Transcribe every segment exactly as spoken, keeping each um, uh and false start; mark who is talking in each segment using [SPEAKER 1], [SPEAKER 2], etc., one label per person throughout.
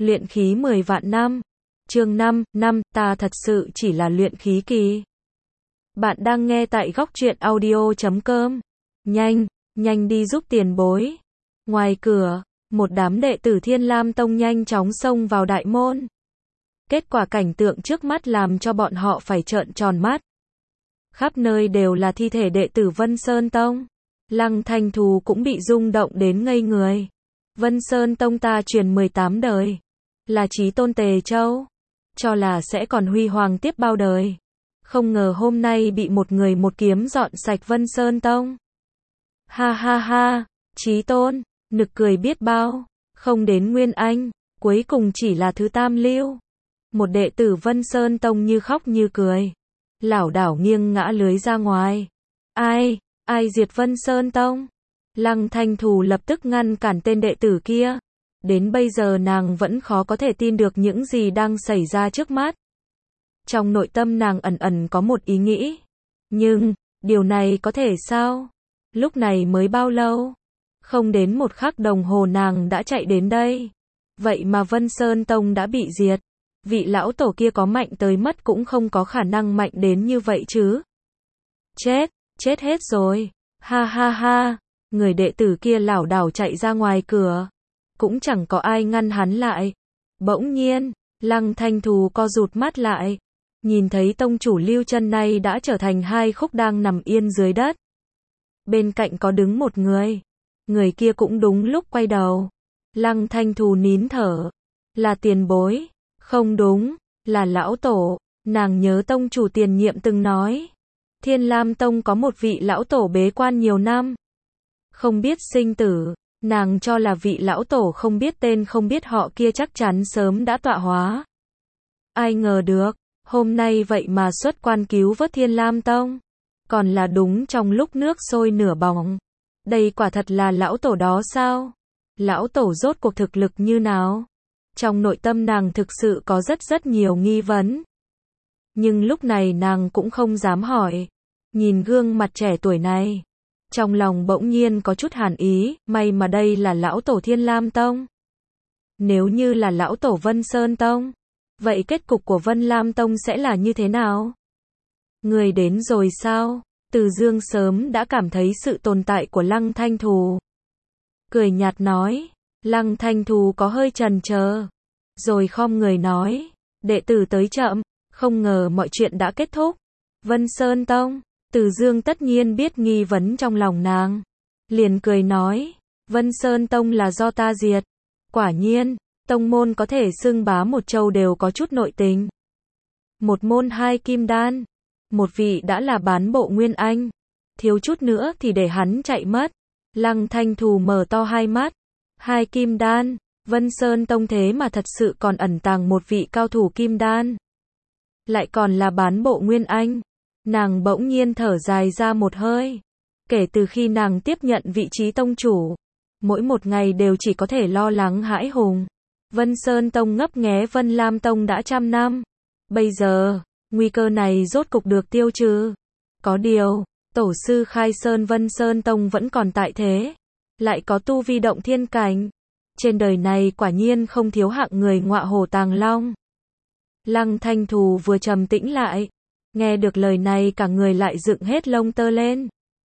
[SPEAKER 1] Luyện khí mười vạn năm. Chương năm, năm, ta thật sự chỉ là luyện khí kỳ. Bạn đang nghe tại góc truyện audio chấm com. Nhanh, nhanh đi giúp tiền bối. Ngoài cửa, một đám đệ tử Thiên Lam Tông nhanh chóng xông vào đại môn. Kết quả cảnh tượng trước mắt làm cho bọn họ phải trợn tròn mắt. Khắp nơi đều là thi thể đệ tử Vân Sơn Tông. Lăng Thanh Thù cũng bị rung động đến ngây người. Vân Sơn Tông ta truyền mười tám đời. Là chí tôn Tề Châu. Cho là sẽ còn huy hoàng tiếp bao đời. Không ngờ hôm nay bị một người một kiếm dọn sạch Vân Sơn Tông. Ha ha ha, chí tôn, nực cười biết bao. Không đến Nguyên Anh, cuối cùng chỉ là thứ tam lưu. Một đệ tử Vân Sơn Tông như khóc như cười. Lảo đảo nghiêng ngã lưới ra ngoài. Ai, ai diệt Vân Sơn Tông? Lăng Thanh Thù lập tức ngăn cản tên đệ tử kia. Đến bây giờ nàng vẫn khó có thể tin được những gì đang xảy ra trước mắt. Trong nội tâm nàng ẩn ẩn có một ý nghĩ. Nhưng, điều này có thể sao? Lúc này mới bao lâu? Không đến một khắc đồng hồ nàng đã chạy đến đây. Vậy mà Vân Sơn Tông đã bị diệt. Vị lão tổ kia có mạnh tới mất cũng không có khả năng mạnh đến như vậy chứ. Chết, chết hết rồi. Ha ha ha. Người đệ tử kia lảo đảo chạy ra ngoài cửa. Cũng chẳng có ai ngăn hắn lại. Bỗng nhiên, Lăng Thanh Thù co rụt mắt lại. Nhìn thấy tông chủ Lưu Chân này đã trở thành hai khúc đang nằm yên dưới đất. Bên cạnh có đứng một người. Người kia cũng đúng lúc quay đầu. Lăng Thanh Thù nín thở. Là tiền bối. Không đúng, là lão tổ. Nàng nhớ tông chủ tiền nhiệm từng nói. Thiên Lam Tông có một vị lão tổ bế quan nhiều năm. Không biết sinh tử. Nàng cho là vị lão tổ không biết tên không biết họ kia chắc chắn sớm đã tọa hóa. Ai ngờ được, hôm nay vậy mà xuất quan cứu vớt Thiên Lam Tông. Còn là đúng trong lúc nước sôi nửa bỏng. Đây quả thật là lão tổ đó sao? Lão tổ rốt cuộc thực lực như nào? Trong nội tâm nàng thực sự có rất rất nhiều nghi vấn. Nhưng lúc này nàng cũng không dám hỏi. Nhìn gương mặt trẻ tuổi này. Trong lòng bỗng nhiên có chút hàn ý, may mà đây là lão tổ Thiên Lam Tông. Nếu như là lão tổ Vân Sơn Tông, vậy kết cục của Vân Lam Tông sẽ là như thế nào? Người đến rồi sao? Từ Dương sớm đã cảm thấy sự tồn tại của Lăng Thanh Thù. Cười nhạt nói, Lăng Thanh Thù có hơi chần chờ. Rồi khom người nói, đệ tử tới chậm, không ngờ mọi chuyện đã kết thúc. Vân Sơn Tông. Từ Dương tất nhiên biết nghi vấn trong lòng nàng. Liền cười nói, Vân Sơn Tông là do ta diệt. Quả nhiên, tông môn có thể xưng bá một châu đều có chút nội tình. Một môn hai kim đan. Một vị đã là bán bộ Nguyên Anh. Thiếu chút nữa thì để hắn chạy mất. Lăng Thanh Thù mở to hai mắt. Hai kim đan. Vân Sơn Tông thế mà thật sự còn ẩn tàng một vị cao thủ kim đan. Lại còn là bán bộ Nguyên Anh. Nàng bỗng nhiên thở dài ra một hơi. Kể từ khi nàng tiếp nhận vị trí tông chủ, mỗi một ngày đều chỉ có thể lo lắng hãi hùng. Vân Sơn Tông ngấp nghé Vân Lam Tông đã trăm năm. Bây giờ, nguy cơ này rốt cục được tiêu trừ. Có điều, tổ sư khai sơn Vân Sơn Tông vẫn còn tại thế. Lại có tu vi động thiên cảnh. Trên đời này quả nhiên không thiếu hạng người ngọa hổ tàng long. Lăng Thanh Thù vừa trầm tĩnh lại. Nghe được lời này cả người lại dựng hết lông tơ lên.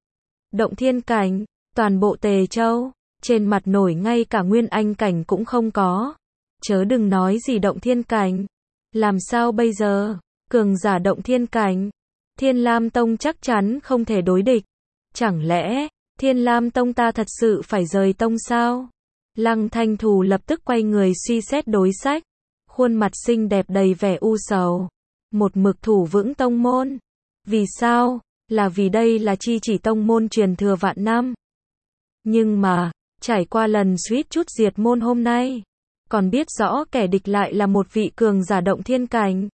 [SPEAKER 1] Động thiên cảnh, toàn bộ Tề Châu, trên mặt nổi ngay cả Nguyên Anh cảnh cũng không có. Chớ đừng nói gì động thiên cảnh. Làm sao bây giờ? Cường giả động thiên cảnh. Thiên Lam Tông chắc chắn không thể đối địch. Chẳng lẽ, Thiên Lam Tông ta thật sự phải rời tông sao? Lăng Thanh Thù lập tức quay người suy xét đối sách. Khuôn mặt xinh đẹp đầy vẻ u sầu. Một mực thủ vững tông môn. Vì sao? Là vì đây là chi chỉ tông môn truyền thừa vạn năm. Nhưng mà, trải qua lần suýt chút diệt môn hôm nay, còn biết rõ kẻ địch lại là một vị cường giả động thiên cảnh.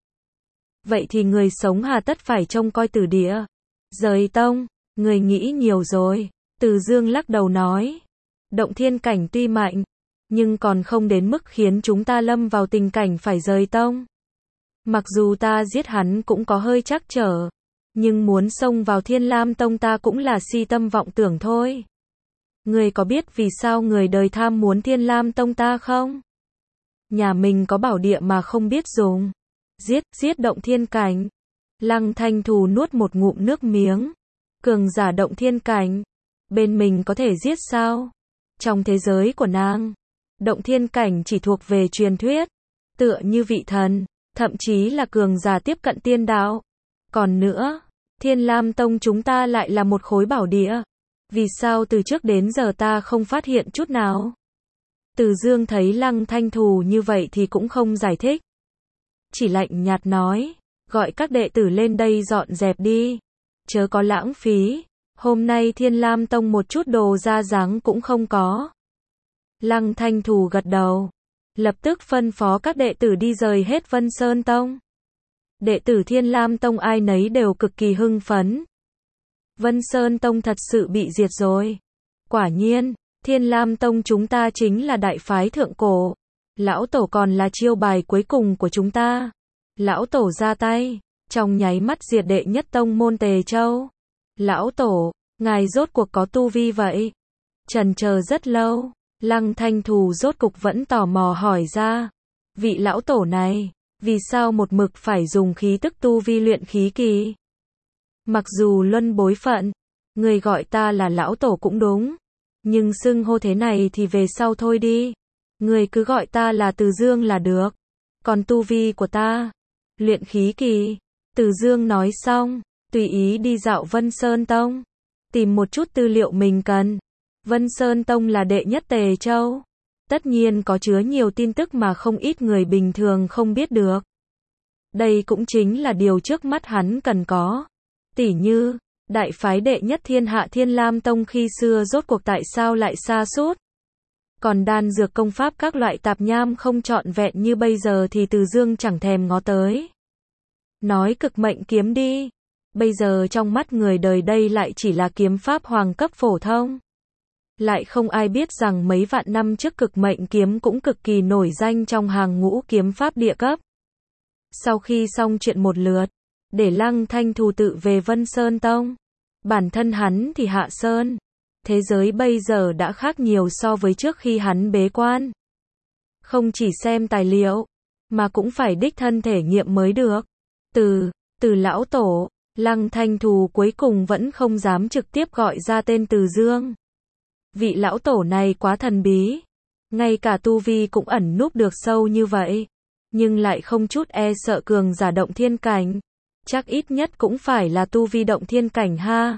[SPEAKER 1] Vậy thì người sống hà tất phải trông coi Tử Địa. Rời tông, người nghĩ nhiều rồi. Từ Dương lắc đầu nói. Động thiên cảnh tuy mạnh, nhưng còn không đến mức khiến chúng ta lâm vào tình cảnh phải rời tông. Mặc dù ta giết hắn cũng có hơi trắc trở, nhưng muốn xông vào Thiên Lam Tông ta cũng là si tâm vọng tưởng thôi. Người có biết vì sao người đời tham muốn Thiên Lam Tông ta không? Nhà mình có bảo địa mà không biết dùng. Giết, giết động thiên cảnh. Lăng Thanh Thù nuốt một ngụm nước miếng. Cường giả động thiên cảnh. Bên mình có thể giết sao? Trong thế giới của nàng, động thiên cảnh chỉ thuộc về truyền thuyết. Tựa như vị thần, thậm chí là cường giả tiếp cận tiên đạo. Còn nữa, Thiên Lam Tông chúng ta lại là một khối bảo địa. Vì sao từ trước đến giờ ta không phát hiện chút nào? Từ Dương thấy Lăng Thanh Thù như vậy thì cũng không giải thích. Chỉ lạnh nhạt nói, gọi các đệ tử lên đây dọn dẹp đi. Chớ có lãng phí, hôm nay Thiên Lam Tông một chút đồ ra dáng cũng không có. Lăng Thanh Thù gật đầu, lập tức phân phó các đệ tử đi rời hết Vân Sơn Tông. Đệ tử Thiên Lam Tông ai nấy đều cực kỳ hưng phấn. Vân Sơn Tông thật sự bị diệt rồi. Quả nhiên, Thiên Lam Tông chúng ta chính là đại phái thượng cổ. Lão Tổ còn là chiêu bài cuối cùng của chúng ta. Lão Tổ ra tay, trong nháy mắt diệt đệ nhất tông môn Tề Châu. Lão Tổ, ngài rốt cuộc có tu vi vậy? Trần chờ rất lâu, Lăng Thanh Thù rốt cục vẫn tò mò hỏi ra. Vị Lão Tổ này, vì sao một mực phải dùng khí tức tu vi luyện khí kỳ? Mặc dù luân bối phận, người gọi ta là Lão Tổ cũng đúng. Nhưng xưng hô thế này thì về sau thôi đi. Người cứ gọi ta là Từ Dương là được. Còn tu vi của ta, luyện khí kỳ. Từ Dương nói xong, tùy ý đi dạo Vân Sơn Tông, tìm một chút tư liệu mình cần. Vân Sơn Tông là đệ nhất Tề Châu. Tất nhiên có chứa nhiều tin tức mà không ít người bình thường không biết được. Đây cũng chính là điều trước mắt hắn cần có. Tỉ như, đại phái đệ nhất thiên hạ Thiên Lam Tông khi xưa rốt cuộc tại sao lại sa sút. Còn đan dược công pháp các loại tạp nham không trọn vẹn như bây giờ thì Từ Dương chẳng thèm ngó tới. Nói cực mệnh kiếm đi. Bây giờ trong mắt người đời đây lại chỉ là kiếm pháp hoàng cấp phổ thông. Lại không ai biết rằng mấy vạn năm trước cực mệnh kiếm cũng cực kỳ nổi danh trong hàng ngũ kiếm pháp địa cấp. Sau khi xong chuyện một lượt, để Lăng Thanh Thù tự về Vân Sơn Tông, bản thân hắn thì hạ sơn. Thế giới bây giờ đã khác nhiều so với trước khi hắn bế quan. Không chỉ xem tài liệu, mà cũng phải đích thân thể nghiệm mới được. Từ, từ Lão Tổ, Lăng Thanh Thù cuối cùng vẫn không dám trực tiếp gọi ra tên Từ Dương. Vị Lão Tổ này quá thần bí. Ngay cả tu vi cũng ẩn núp được sâu như vậy. Nhưng lại không chút e sợ cường giả động thiên cảnh. Chắc ít nhất cũng phải là tu vi động thiên cảnh ha.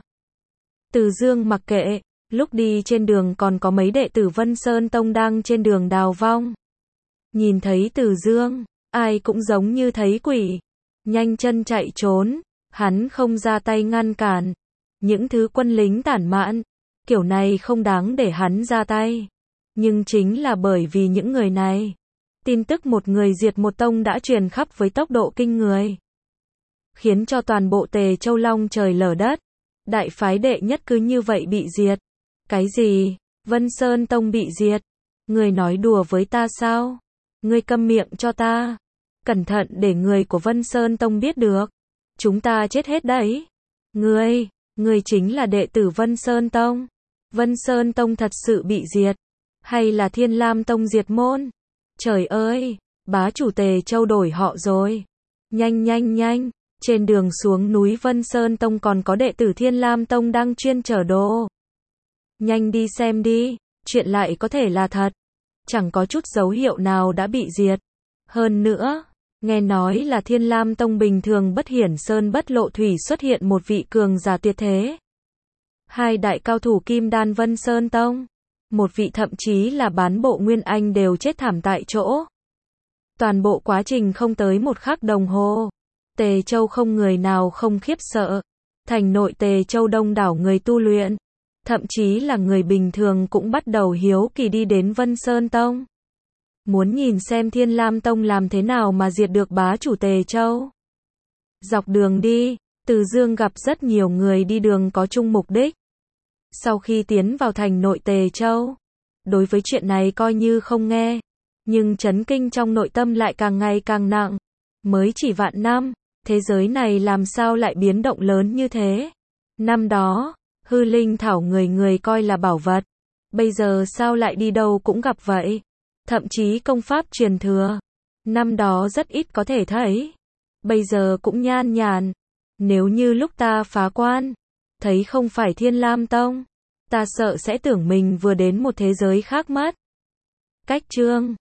[SPEAKER 1] Từ Dương mặc kệ. Lúc đi trên đường còn có mấy đệ tử Vân Sơn Tông đang trên đường đào vong. Nhìn thấy Từ Dương, ai cũng giống như thấy quỷ. Nhanh chân chạy trốn, hắn không ra tay ngăn cản. Những thứ quân lính tản mạn, kiểu này không đáng để hắn ra tay. Nhưng chính là bởi vì những người này, tin tức một người diệt một tông đã truyền khắp với tốc độ kinh người. Khiến cho toàn bộ Tề Châu long trời lở đất. Đại phái đệ nhất cứ như vậy bị diệt. Cái gì? Vân Sơn Tông bị diệt? Người nói đùa với ta sao? Ngươi câm miệng cho ta. Cẩn thận để người của Vân Sơn Tông biết được. Chúng ta chết hết đấy. Ngươi, ngươi chính là đệ tử Vân Sơn Tông. Vân Sơn Tông thật sự bị diệt. Hay là Thiên Lam Tông diệt môn? Trời ơi, bá chủ Tề Châu đổi họ rồi. Nhanh nhanh nhanh, trên đường xuống núi Vân Sơn Tông còn có đệ tử Thiên Lam Tông đang chuyên chở đồ. Nhanh đi xem đi, chuyện lại có thể là thật. Chẳng có chút dấu hiệu nào đã bị diệt. Hơn nữa, nghe nói là Thiên Lam Tông bình thường bất hiển sơn bất lộ thủy xuất hiện một vị cường giả tuyệt thế. Hai đại cao thủ Kim Đan Vân Sơn Tông. Một vị thậm chí là bán bộ Nguyên Anh đều chết thảm tại chỗ. Toàn bộ quá trình không tới một khắc đồng hồ. Tề Châu không người nào không khiếp sợ. Thành nội Tề Châu đông đảo người tu luyện. Thậm chí là người bình thường cũng bắt đầu hiếu kỳ đi đến Vân Sơn Tông. Muốn nhìn xem Thiên Lam Tông làm thế nào mà diệt được bá chủ Tề Châu. Dọc đường đi, Từ Dương gặp rất nhiều người đi đường có chung mục đích. Sau khi tiến vào thành nội Tề Châu, đối với chuyện này coi như không nghe. Nhưng chấn kinh trong nội tâm lại càng ngày càng nặng. Mới chỉ vạn năm, thế giới này làm sao lại biến động lớn như thế? Năm đó, hư linh thảo người người coi là bảo vật. Bây giờ sao lại đi đâu cũng gặp vậy? thậm chí công pháp truyền thừa. Năm đó rất ít có thể thấy. Bây giờ cũng nhan nhản. Nếu như lúc ta phá quan, thấy không phải Thiên Lam Tông, ta sợ sẽ tưởng mình vừa đến một thế giới khác mất. Cách chương